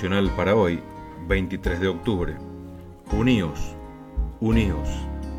devocional para hoy, 23 de octubre. Uníos, uníos.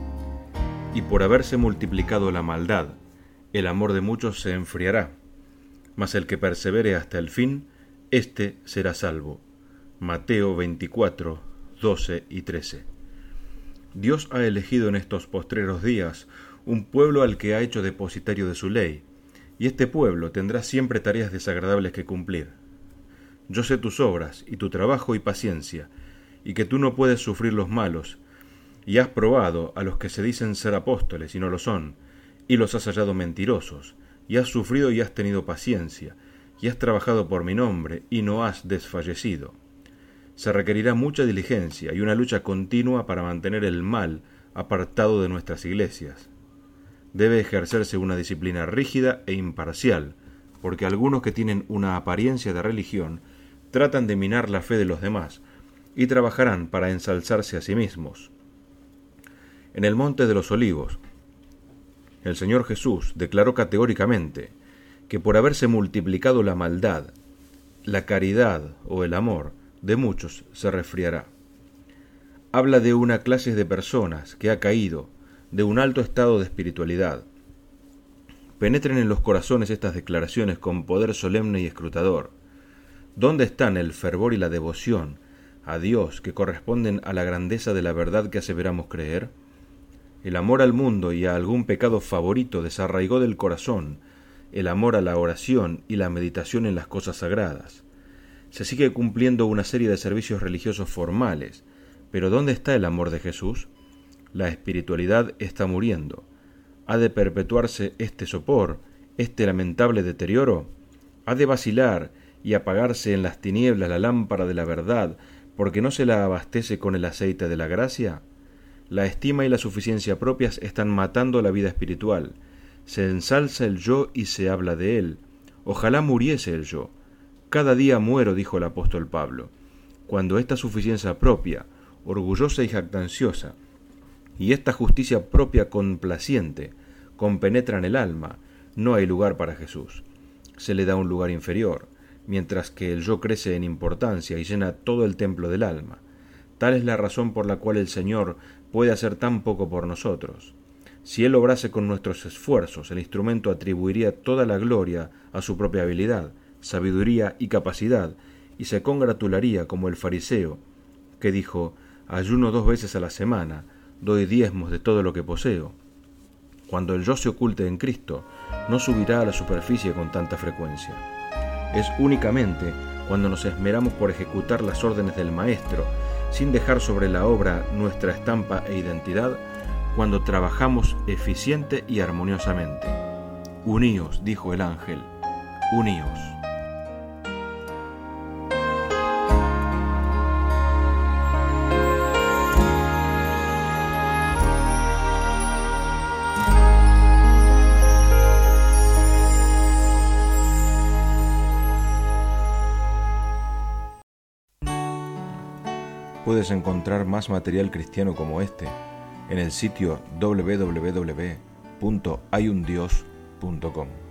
Y por haberse multiplicado la maldad, el amor de muchos se enfriará, mas el que persevere hasta el fin, éste será salvo. Mateo 24, 12 y 13. Dios ha elegido en estos postreros días un pueblo al que ha hecho depositario de su ley, y este pueblo tendrá siempre tareas desagradables que cumplir. Yo sé tus obras, y tu trabajo y paciencia, y que tú no puedes sufrir los malos, y has probado a los que se dicen ser apóstoles y no lo son, y los has hallado mentirosos, y has sufrido y has tenido paciencia, y has trabajado por mi nombre, y no has desfallecido. Se requerirá mucha diligencia y una lucha continua para mantener el mal apartado de nuestras iglesias. Debe ejercerse una disciplina rígida e imparcial, porque algunos que tienen una apariencia de religión tratan de minar la fe de los demás y trabajarán para ensalzarse a sí mismos. En el Monte de los Olivos, el Señor Jesús declaró categóricamente que por haberse multiplicado la maldad, la caridad o el amor de muchos se resfriará. Habla de una clase de personas que ha caído de un alto estado de espiritualidad. Penetren en los corazones estas declaraciones con poder solemne y escrutador. ¿Dónde están el fervor y la devoción a Dios que corresponden a la grandeza de la verdad que aseveramos creer? El amor al mundo y a algún pecado favorito desarraigó del corazón el amor a la oración y la meditación en las cosas sagradas. Se sigue cumpliendo una serie de servicios religiosos formales, pero ¿dónde está el amor de Jesús? La espiritualidad está muriendo. ¿Ha de perpetuarse este sopor, este lamentable deterioro? ¿Ha de vacilar y apagarse en las tinieblas la lámpara de la verdad, porque no se la abastece con el aceite de la gracia? La estima y la suficiencia propias están matando la vida espiritual. Se ensalza el yo y se habla de él. Ojalá muriese el yo. Cada día muero, dijo el apóstol Pablo. Cuando esta suficiencia propia, orgullosa y jactanciosa, y esta justicia propia complaciente compenetran el alma, no hay lugar para Jesús. Se le da un lugar inferior, mientras que el yo crece en importancia y llena todo el templo del alma. Tal es la razón por la cual el Señor puede hacer tan poco por nosotros. Si Él obrase con nuestros esfuerzos, el instrumento atribuiría toda la gloria a su propia habilidad, sabiduría y capacidad, y se congratularía como el fariseo, que dijo: ayuno 2 veces a la semana, doy diezmos de todo lo que poseo. Cuando el yo se oculte en Cristo, no subirá a la superficie con tanta frecuencia. Es únicamente cuando nos esmeramos por ejecutar las órdenes del Maestro, sin dejar sobre la obra nuestra estampa e identidad, cuando trabajamos eficiente y armoniosamente. Uníos, dijo el ángel, uníos. Puedes encontrar más material cristiano como este en el sitio www.hayundios.com.